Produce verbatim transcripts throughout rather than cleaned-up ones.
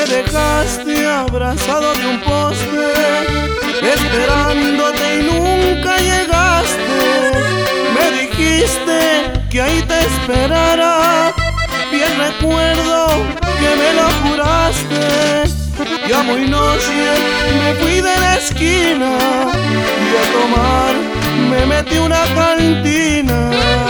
dejaste abrazado de un poste, esperándote y nunca llegaste. Me dijiste que ahí te esperara, bien recuerdo que me lo juraste. Ya muy noche me fui de la esquina y a tomar me metí una cantina.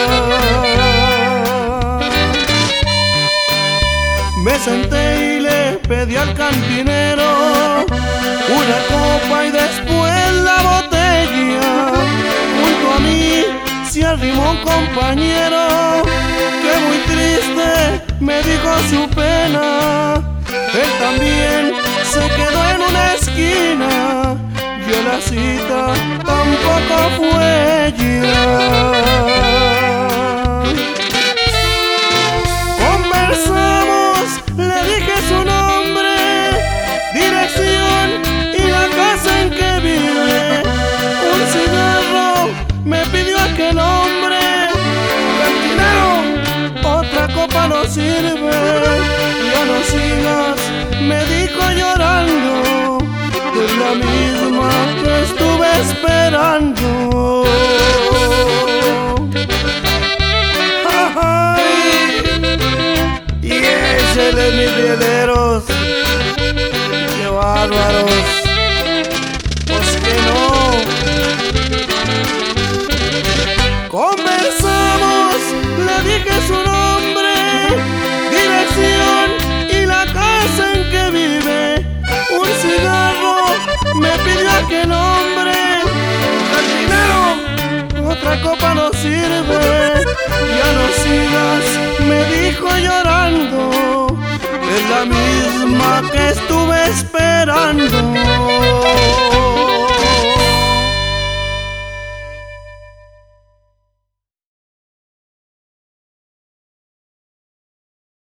Me senté y le pedí al cantinero una copa y después la botella. Junto a mí se arrimó un compañero que muy triste me dijo su pena. Él también se quedó en una esquina, vio la cita, tampoco fue ella. Conversamos, le dije su nombre, dirección y la casa en que vive. Un cigarro me pidió aquel hombre. Cantinero, otra copa no sirve. Ya no sigas, me dijo llorando, es la misma que estuve esperando. Ay, y échale mis rieleros, qué bárbaros, pues que no. Conversamos, le dije su nombre, dirección y la casa en que vive. Un cigarro me pidió aquel hombre. Cantinero, otra copa no sirve. Ya no sigas, me dijo llorando, es la misma que estuve esperando.